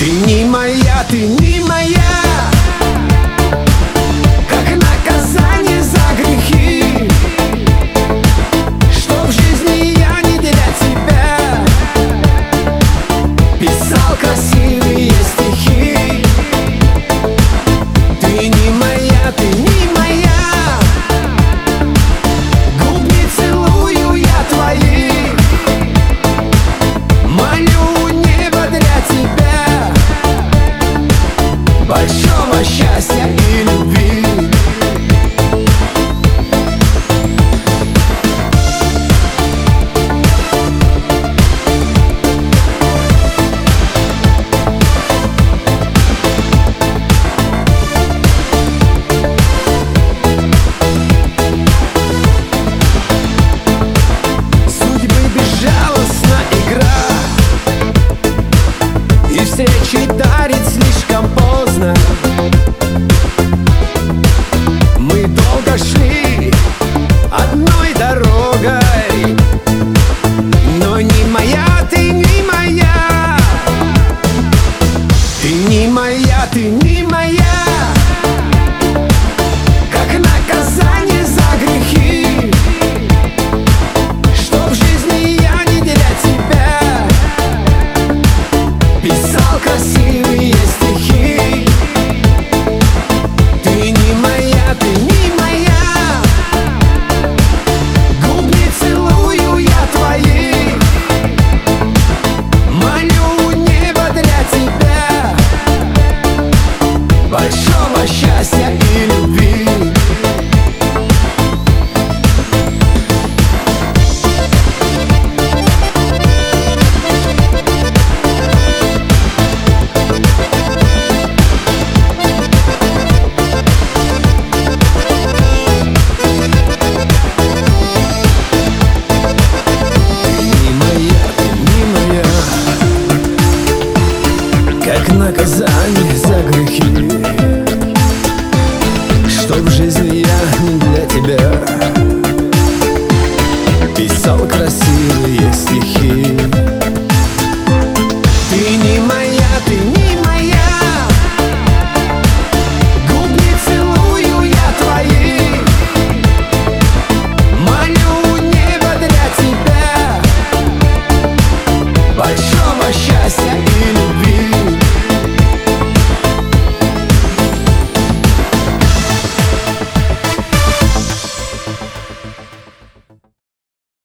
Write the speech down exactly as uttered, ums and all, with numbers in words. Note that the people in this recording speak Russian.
Ты не моя, ты не моя, как наказание за грехи, что в жизни я не для тебя писал красивые стихи. Ты не моя, ты не моя, губ не целую я твои, молю небо для тебя большого счастья и любви. Судьбы безжалостна игра, и встречи дарит слишком поздно. Мы долго шли одной дорогой, но не моя, ты не моя, ты не моя, ты не моя, как наказание за грехи, что в жизни я не для тебя писал красивые стихи. Ты не моя, ты не моя, губ не целую я твои, молю небо для тебя большого счастья и любви. Как наказание за грехи, что в жизни